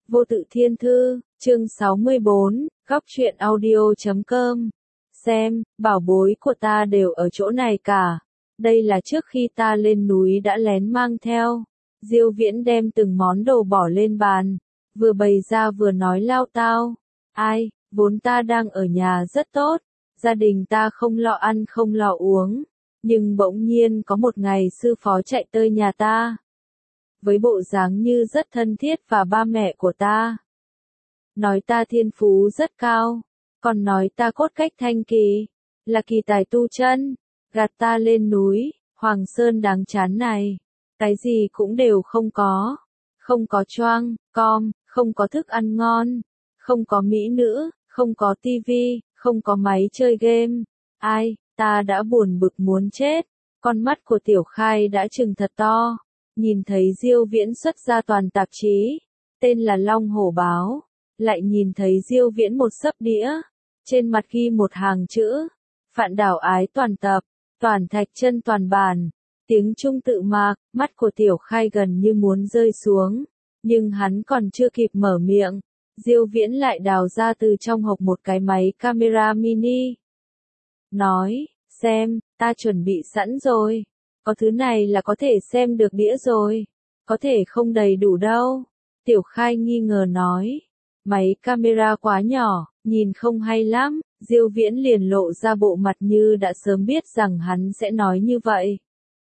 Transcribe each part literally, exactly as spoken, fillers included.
Vô tự thiên thư, chương sáu mươi bốn, góc truyện audio chấm com. Xem, bảo bối của ta đều ở chỗ này cả. Đây là trước khi ta lên núi đã lén mang theo. Diêu Viễn đem từng món đồ bỏ lên bàn, vừa bày ra vừa nói lao tao. Ai, vốn ta đang ở nhà rất tốt, gia đình ta không lo ăn không lo uống. Nhưng bỗng nhiên có một ngày sư phó chạy tới nhà ta. Với bộ dáng như rất thân thiết và ba mẹ của ta. Nói ta thiên phú rất cao, còn nói ta cốt cách thanh kỳ, là kỳ tài tu chân, gạt ta lên núi, Hoàng Sơn đáng chán này. Cái gì cũng đều không có, không có choang, com, không có thức ăn ngon, không có mỹ nữ, không có tivi, không có máy chơi game. Ai, ta đã buồn bực muốn chết, con mắt của Tiểu Khai đã trừng thật to. Nhìn thấy Diêu Viễn xuất ra toàn tạp chí, tên là Long Hổ Báo, lại nhìn thấy Diêu Viễn một xấp đĩa, trên mặt ghi một hàng chữ, Phạn Đảo Ái toàn tập, toàn thạch chân toàn bản, tiếng Trung tự mạc, mắt của Tiểu Khai gần như muốn rơi xuống, nhưng hắn còn chưa kịp mở miệng, Diêu Viễn lại đào ra từ trong hộp một cái máy camera mini. Nói, xem, ta chuẩn bị sẵn rồi. Có thứ này là có thể xem được đĩa rồi. Có thể không đầy đủ đâu. Tiểu Khai nghi ngờ nói. Máy camera quá nhỏ, nhìn không hay lắm. Diêu Viễn liền lộ ra bộ mặt như đã sớm biết rằng hắn sẽ nói như vậy.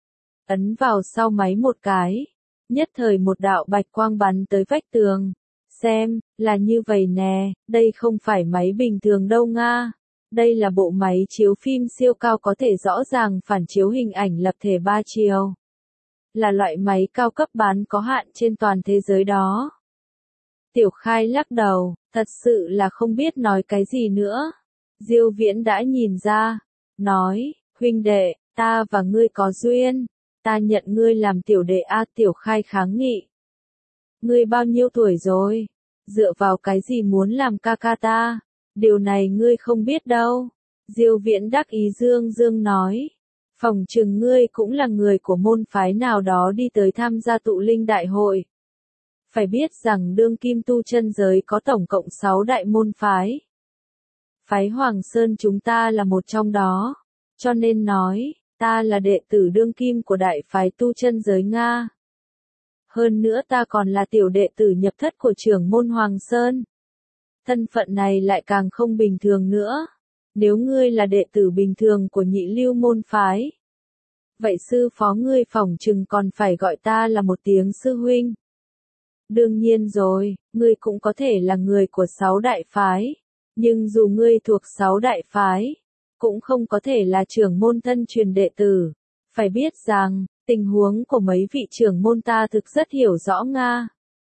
Ấn vào sau máy một cái. Nhất thời một đạo bạch quang bắn tới vách tường. Xem, là như vậy nè, đây không phải máy bình thường đâu nga. Đây là bộ máy chiếu phim siêu cao có thể rõ ràng phản chiếu hình ảnh lập thể ba chiều. Là loại máy cao cấp bán có hạn trên toàn thế giới đó. Tiểu Khai lắc đầu, thật sự là không biết nói cái gì nữa. Diêu Viễn đã nhìn ra, nói, huynh đệ, ta và ngươi có duyên, ta nhận ngươi làm tiểu đệ a. Tiểu Khai kháng nghị. Ngươi bao nhiêu tuổi rồi? Dựa vào cái gì muốn làm ca ca ta? Điều này ngươi không biết đâu. Diêu Viễn đắc ý dương dương nói. Phỏng chừng ngươi cũng là người của môn phái nào đó đi tới tham gia tụ linh đại hội. Phải biết rằng đương kim tu chân giới có tổng cộng sáu đại môn phái. Phái Hoàng Sơn chúng ta là một trong đó. Cho nên nói, ta là đệ tử đương kim của đại phái tu chân giới Nga. Hơn nữa ta còn là tiểu đệ tử nhập thất của trưởng môn Hoàng Sơn. Thân phận này lại càng không bình thường nữa. Nếu ngươi là đệ tử bình thường của nhị lưu môn phái, vậy sư phó ngươi phỏng chừng còn phải gọi ta là một tiếng sư huynh. Đương nhiên rồi, ngươi cũng có thể là người của sáu đại phái. Nhưng dù ngươi thuộc sáu đại phái, cũng không có thể là trưởng môn thân truyền đệ tử. Phải biết rằng, tình huống của mấy vị trưởng môn ta thực rất hiểu rõ nga.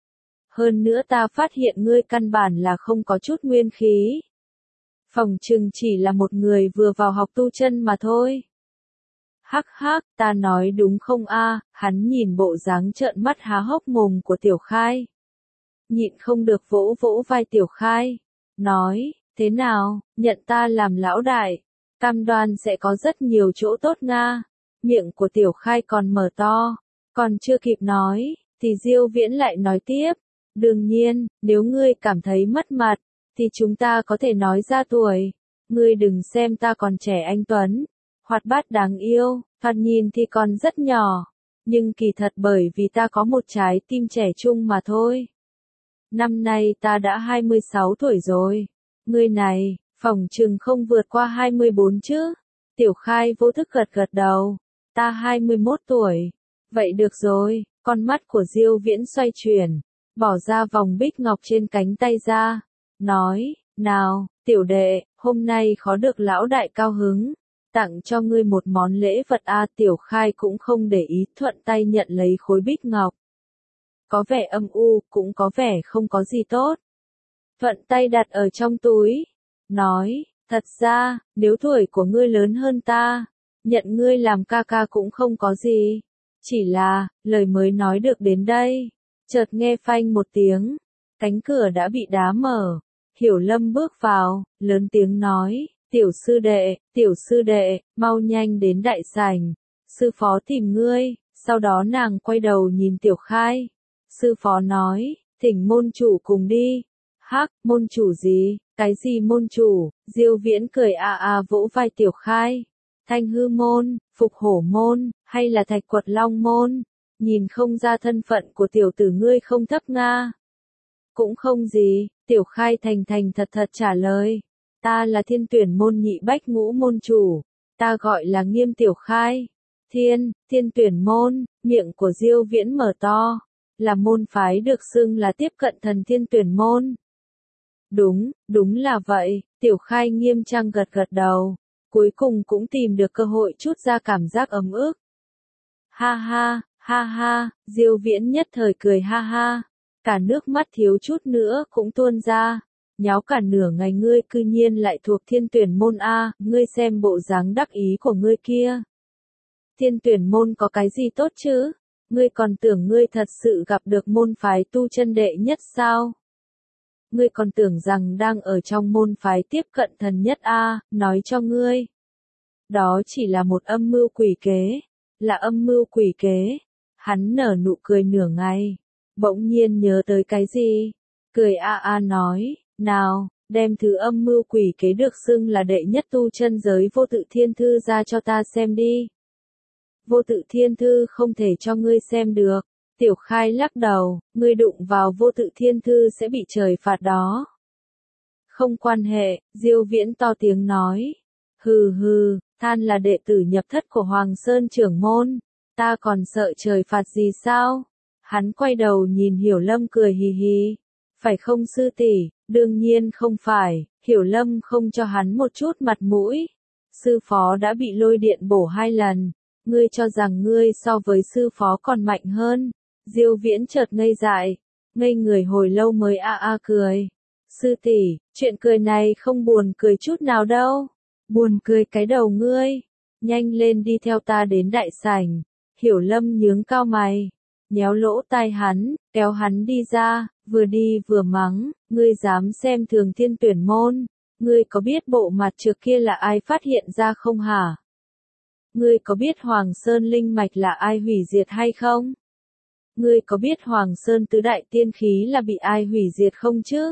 Hơn nữa ta phát hiện ngươi căn bản là không có chút nguyên khí. Phỏng chừng chỉ là một người vừa vào học tu chân mà thôi. Hắc hắc, ta nói đúng không a? Hắn nhìn bộ dáng trợn mắt há hốc mồm của Tiểu Khai. Nhịn không được vỗ vỗ vai Tiểu Khai. Nói, thế nào, nhận ta làm lão đại. Cam đoan sẽ có rất nhiều chỗ tốt nga. Miệng của Tiểu Khai còn mở to. Còn chưa kịp nói, thì Diêu Viễn lại nói tiếp. Đương nhiên, nếu ngươi cảm thấy mất mặt, thì chúng ta có thể nói ra tuổi. Ngươi đừng xem ta còn trẻ anh tuấn, hoạt bát đáng yêu, thoạt nhìn thì còn rất nhỏ. Nhưng kỳ thật bởi vì ta có một trái tim trẻ trung mà thôi. Năm nay ta đã hai mươi sáu tuổi rồi. Ngươi này, phỏng chừng không vượt qua hai mươi bốn chứ. Tiểu Khai vô thức gật gật đầu. Ta hai mươi mốt tuổi. Vậy được rồi, con mắt của Diêu Viễn xoay chuyển. Bỏ ra vòng bích ngọc trên cánh tay ra. Nói, nào, tiểu đệ, hôm nay khó được lão đại cao hứng. Tặng cho ngươi một món lễ vật a. Tiểu Khai cũng không để ý, thuận tay nhận lấy khối bích ngọc. Có vẻ âm u, cũng có vẻ không có gì tốt. Thuận tay đặt ở trong túi. Nói, thật ra, nếu tuổi của ngươi lớn hơn ta, nhận ngươi làm ca ca cũng không có gì. Chỉ là, lời mới nói được đến đây. Chợt nghe phanh một tiếng, cánh cửa đã bị đá mở. Hiểu Lâm bước vào, lớn tiếng nói, tiểu sư đệ, tiểu sư đệ, mau nhanh đến đại sảnh. Sư phó tìm ngươi. Sau đó nàng quay đầu nhìn Tiểu Khai. Sư phó nói, Thỉnh môn chủ cùng đi. Hắc, môn chủ gì, cái gì môn chủ, Diêu Viễn cười a a vỗ vai Tiểu Khai. Thanh hư môn, phục hổ môn, hay là thạch quật long môn, nhìn không ra thân phận của tiểu tử ngươi không thấp nga. Cũng không gì, Tiểu Khai thành thành thật thật trả lời. Ta là thiên tuyển môn nhị bách ngũ môn chủ, ta gọi là Nghiêm Tiểu Khai. Thiên, thiên tuyển môn, miệng của Diêu Viễn mở to, là môn phái được xưng là tiếp cận thần thiên tuyển môn. Đúng, đúng là vậy, Tiểu Khai nghiêm trang gật gật đầu, cuối cùng cũng tìm được cơ hội chút ra cảm giác ấm ức. Ha ha, ha ha, Diêu Viễn nhất thời cười ha ha, cả nước mắt thiếu chút nữa cũng tuôn ra. Nháo cả nửa ngày ngươi cư nhiên lại thuộc thiên tuyển môn a, ngươi xem bộ dáng đắc ý của ngươi kia. Thiên tuyển môn có cái gì tốt chứ? Ngươi còn tưởng ngươi thật sự gặp được môn phái tu chân đệ nhất sao? Ngươi còn tưởng rằng đang ở trong môn phái tiếp cận thần nhất a, nói cho ngươi. Đó chỉ là một âm mưu quỷ kế, là âm mưu quỷ kế. Hắn nở nụ cười nửa ngày, bỗng nhiên nhớ tới cái gì, cười a a nói, nào, đem thứ âm mưu quỷ kế được xưng là đệ nhất tu chân giới vô tự thiên thư ra cho ta xem đi. Vô tự thiên thư không thể cho ngươi xem được. Tiểu Khai lắc đầu, ngươi đụng vào vô tự thiên thư sẽ bị trời phạt đó. Không quan hệ, Diêu Viễn to tiếng nói. Hừ hừ, than là đệ tử nhập thất của Hoàng Sơn trưởng môn, ta còn sợ trời phạt gì sao? Hắn quay đầu nhìn Hiểu Lâm cười hì hì. Phải không sư tỷ? Đương nhiên không phải, Hiểu Lâm không cho hắn một chút mặt mũi. Sư phó đã bị lôi điện bổ hai lần, ngươi cho rằng ngươi so với sư phó còn mạnh hơn. Diêu Viễn chợt ngây dại, ngây người hồi lâu mới a a cười. Sư tỷ, chuyện cười này không buồn cười chút nào đâu. Buồn cười cái đầu ngươi. Nhanh lên đi theo ta đến đại sảnh. Hiểu Lâm nhướng cao mày, nhéo lỗ tai hắn, kéo hắn đi ra, vừa đi vừa mắng, ngươi dám xem thường thiên tuyển môn, ngươi có biết bộ mặt trước kia là ai phát hiện ra không hả? Ngươi có biết Hoàng Sơn linh mạch là ai hủy diệt hay không? Ngươi có biết Hoàng Sơn tứ đại tiên khí là bị ai hủy diệt không chứ?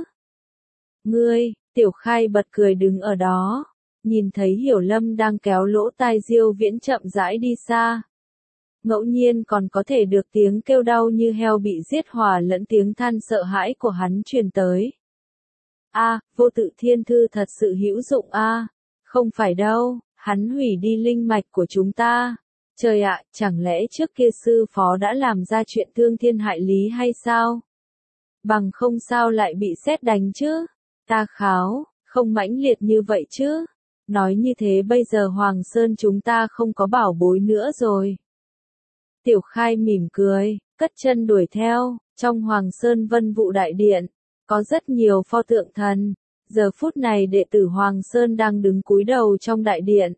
Ngươi, Tiểu Khai bật cười đứng ở đó, nhìn thấy Hiểu Lâm đang kéo lỗ tai Diêu Viễn chậm rãi đi xa. Ngẫu nhiên còn có thể được tiếng kêu đau như heo bị giết hòa lẫn tiếng than sợ hãi của hắn truyền tới. A, à, vô tự thiên thư thật sự hữu dụng a, à? Không phải đâu, hắn hủy đi linh mạch của chúng ta. Trời ạ, chẳng lẽ trước kia sư phó đã làm ra chuyện thương thiên hại lý hay sao? Bằng không sao lại bị sét đánh chứ? Ta kháo, không mãnh liệt như vậy chứ? Nói như thế bây giờ Hoàng Sơn chúng ta không có bảo bối nữa rồi. Tiểu Khai mỉm cười, cất chân đuổi theo, trong Hoàng Sơn Vân Vụ Đại Điện, có rất nhiều pho tượng thần. Giờ phút này đệ tử Hoàng Sơn đang đứng cúi đầu trong đại điện.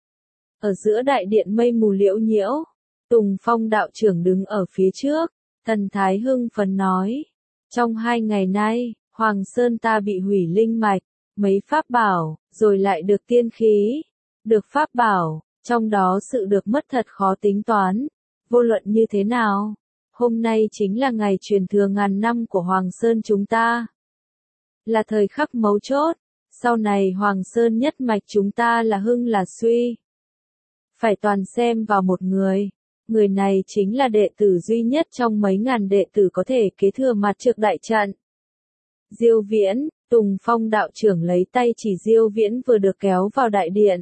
Ở giữa đại điện mây mù liễu nhiễu, Tùng Phong đạo trưởng đứng ở phía trước, thần thái hưng phấn nói. Trong hai ngày nay, Hoàng Sơn ta bị hủy linh mạch, mấy pháp bảo, rồi lại được tiên khí, được pháp bảo, trong đó sự được mất thật khó tính toán. Vô luận như thế nào, hôm nay chính là ngày truyền thừa ngàn năm của Hoàng Sơn chúng ta. Là thời khắc mấu chốt, sau này Hoàng Sơn nhất mạch chúng ta là hưng là suy. Phải toàn xem vào một người, người này chính là đệ tử duy nhất trong mấy ngàn đệ tử có thể kế thừa mặt trực đại trận. Diêu Viễn, Tùng Phong đạo trưởng lấy tay chỉ Diêu Viễn vừa được kéo vào đại điện.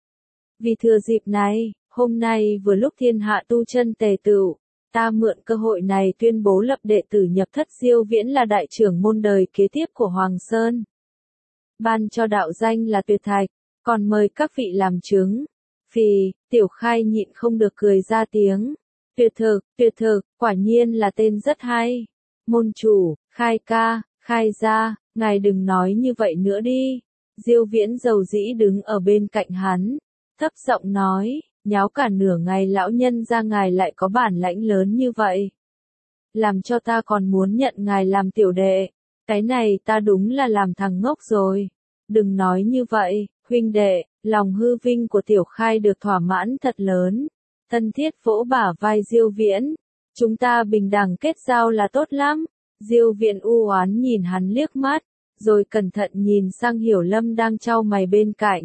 Vì thừa dịp này, hôm nay vừa lúc thiên hạ tu chân tề tựu, ta mượn cơ hội này tuyên bố lập đệ tử nhập thất Diêu Viễn là đại trưởng môn đời kế tiếp của Hoàng Sơn. Ban cho đạo danh là Tuyệt Thạch, còn mời các vị làm chứng. Phì, Tiểu Khai nhịn không được cười ra tiếng. Tuyệt thực, tuyệt thực, quả nhiên là tên rất hay. Môn chủ, Khai ca, Khai gia, ngài đừng nói như vậy nữa đi. Diêu Viễn dầu dĩ đứng ở bên cạnh hắn, thấp giọng nói, nháo cả nửa ngày lão nhân ra ngài lại có bản lãnh lớn như vậy. Làm cho ta còn muốn nhận ngài làm tiểu đệ, cái này ta đúng là làm thằng ngốc rồi. Đừng nói như vậy, huynh đệ, lòng hư vinh của Tiểu Khai được thỏa mãn thật lớn. Thân thiết vỗ bả vai Diêu Viễn, chúng ta bình đẳng kết giao là tốt lắm. Diêu Viễn u oán nhìn hắn liếc mắt, rồi cẩn thận nhìn sang Hiểu Lâm đang chau mày bên cạnh.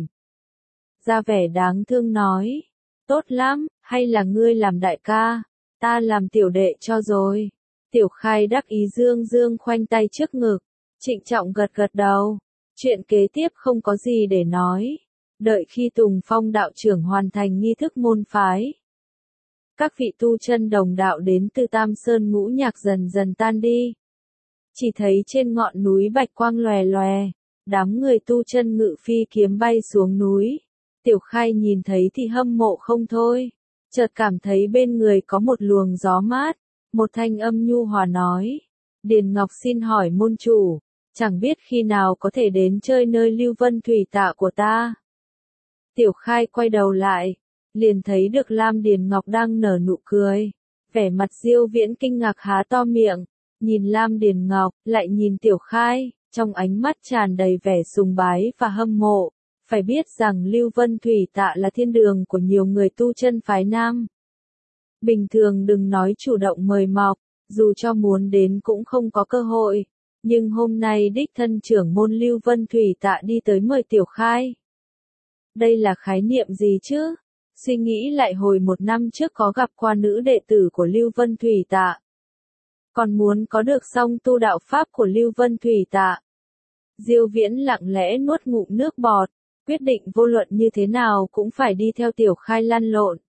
Ra vẻ đáng thương nói, tốt lắm, hay là ngươi làm đại ca, ta làm tiểu đệ cho rồi. Tiểu Khai đắc ý dương dương khoanh tay trước ngực, trịnh trọng gật gật đầu. Chuyện kế tiếp không có gì để nói. Đợi khi Tùng Phong đạo trưởng hoàn thành nghi thức môn phái, các vị tu chân đồng đạo đến từ Tam Sơn Ngũ Nhạc dần dần tan đi. Chỉ thấy trên ngọn núi bạch quang lòe lòe, đám người tu chân ngự phi kiếm bay xuống núi. Tiểu Khai nhìn thấy thì hâm mộ không thôi, chợt cảm thấy bên người có một luồng gió mát, một thanh âm nhu hòa nói, Điền Ngọc xin hỏi môn chủ, chẳng biết khi nào có thể đến chơi nơi Lưu Vân Thủy Tạ của ta. Tiểu Khai quay đầu lại, liền thấy được Lam Điền Ngọc đang nở nụ cười, vẻ mặt Diêu Viễn kinh ngạc há to miệng, nhìn Lam Điền Ngọc, lại nhìn Tiểu Khai, trong ánh mắt tràn đầy vẻ sùng bái và hâm mộ. Phải biết rằng Lưu Vân Thủy Tạ là thiên đường của nhiều người tu chân phái nam. Bình thường đừng nói chủ động mời mọc, dù cho muốn đến cũng không có cơ hội. Nhưng hôm nay đích thân trưởng môn Lưu Vân Thủy Tạ đi tới mời Tiểu Khai. Đây là khái niệm gì chứ? Suy nghĩ lại hồi một năm trước có gặp qua nữ đệ tử của Lưu Vân Thủy Tạ. Còn muốn có được song tu đạo pháp của Lưu Vân Thủy Tạ. Diêu Viễn lặng lẽ nuốt ngụm nước bọt, quyết định vô luận như thế nào cũng phải đi theo Tiểu Khai lăn lộn.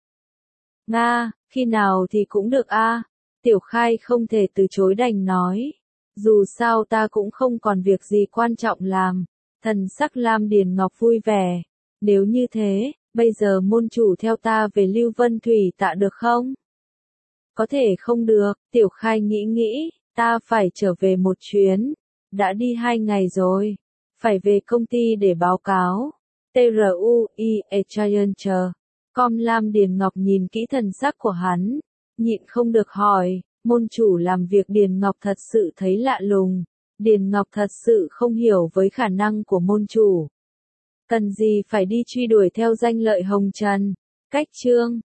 Nga, khi nào thì cũng được a. Tiểu Khai không thể từ chối đành nói. Dù sao ta cũng không còn việc gì quan trọng làm. Thần sắc Lam Điền Ngọc vui vẻ. Nếu như thế, bây giờ môn chủ theo ta về Lưu Vân Thủy Tạ được không? Có thể không được, Tiểu Khai nghĩ nghĩ, ta phải trở về một chuyến. Đã đi hai ngày rồi. Phải về công ty để báo cáo. T R U I E Giant chờ. Com Lam Điền Ngọc nhìn kỹ thần sắc của hắn, nhịn không được hỏi, môn chủ làm việc Điền Ngọc thật sự thấy lạ lùng. Điền Ngọc thật sự không hiểu với khả năng của môn chủ. Cần gì phải đi truy đuổi theo danh lợi hồng trần. Cách chương